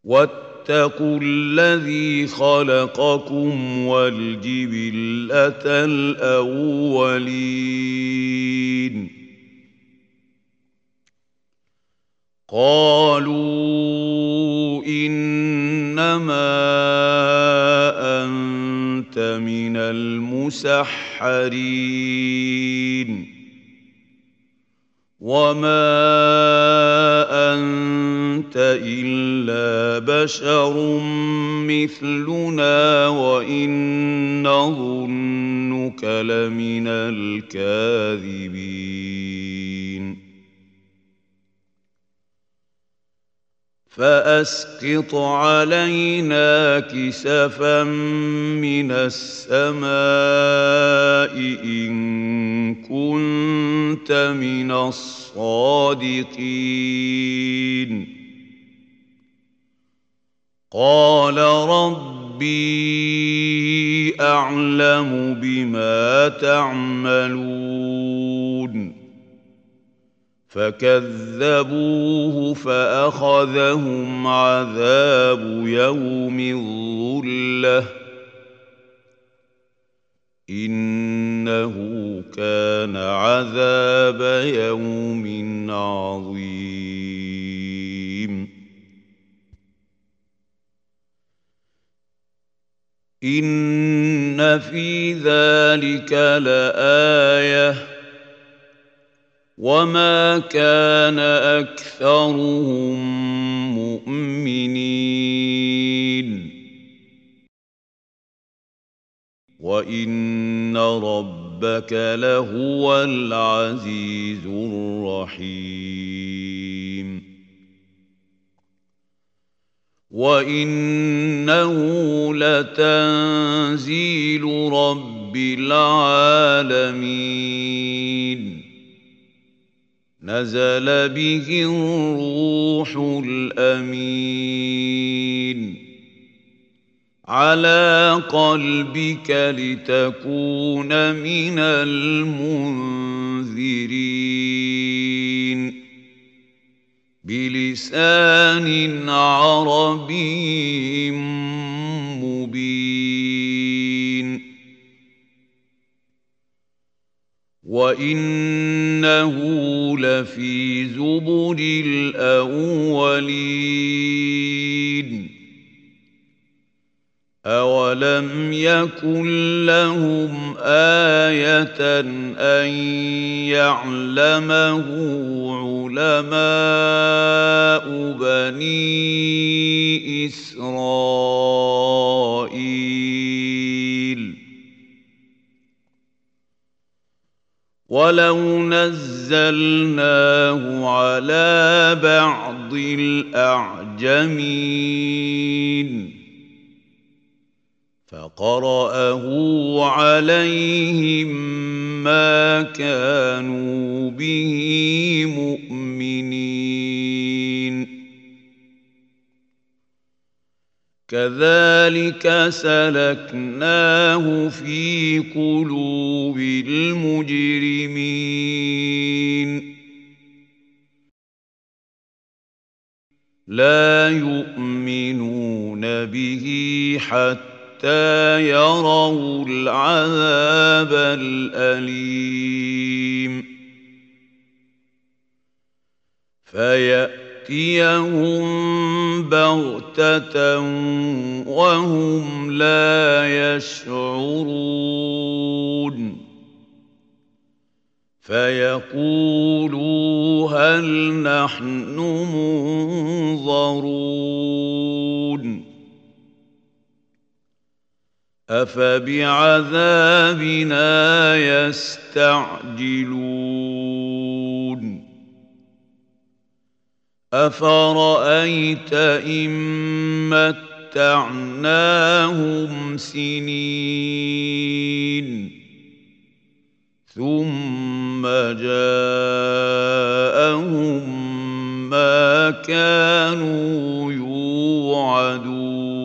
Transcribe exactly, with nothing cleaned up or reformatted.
واتقوا الذي خلقكم والجبلة الأولين قالوا إنما أنت من المسحرين وما أنت إلا بشر مثلنا وإن نظنك لمن الكاذبين فأسقط علينا كسفا من السماء إن كنت من الصادقين قال ربي أعلم بما تعملون فكذبوه فأخذهم عذاب يوم الظلة إنه كان عذاب يوم عظيم إن في ذلك لآية وما كان أكثرهم مؤمنين وإن ربك لهو العزيز الرحيم وإنه لتنزيل رب العالمين نزل به الروح الأمين على قلبك لتكون من المنذرين بلسان عربي مبين وإنه لفي زبر الأولين أولم يكن لهم آية أن يعلمه علماء بني إسرائيل ولو نزلناه على بعض الأعجمين فقرأه عليهم ما كانوا به مؤمنين كذلك سلكناه في قلوب المجرمين لا يؤمنون به حتى حتى يروا العذاب الأليم فيأتيهم بغتة وهم لا يشعرون فيقولوا هل نحن منظرون أفبعذابنا يستعجلون أفرأيت إن متعناهم سنين ثم جاءهم ما كانوا يوعدون